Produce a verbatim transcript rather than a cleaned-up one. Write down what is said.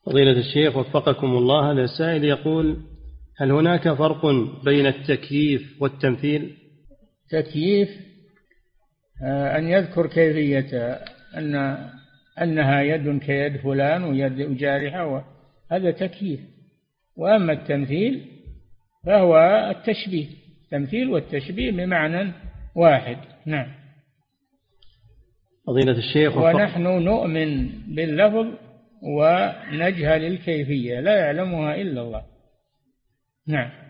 فضيلة الشيخ وفقكم الله، هذا السائل يقول: هل هناك فرق بين التكييف والتمثيل؟ تكييف أن يذكر كيفية أن أنها يد كيد فلان ويد جارحة، هذا تكييف. وأما التمثيل فهو التشبيه، التمثيل والتشبيه بمعنى واحد. نعم. فضيلة الشيخ ونحن نؤمن باللفظ ونجهل الكيفية، لا يعلمها إلا الله. نعم.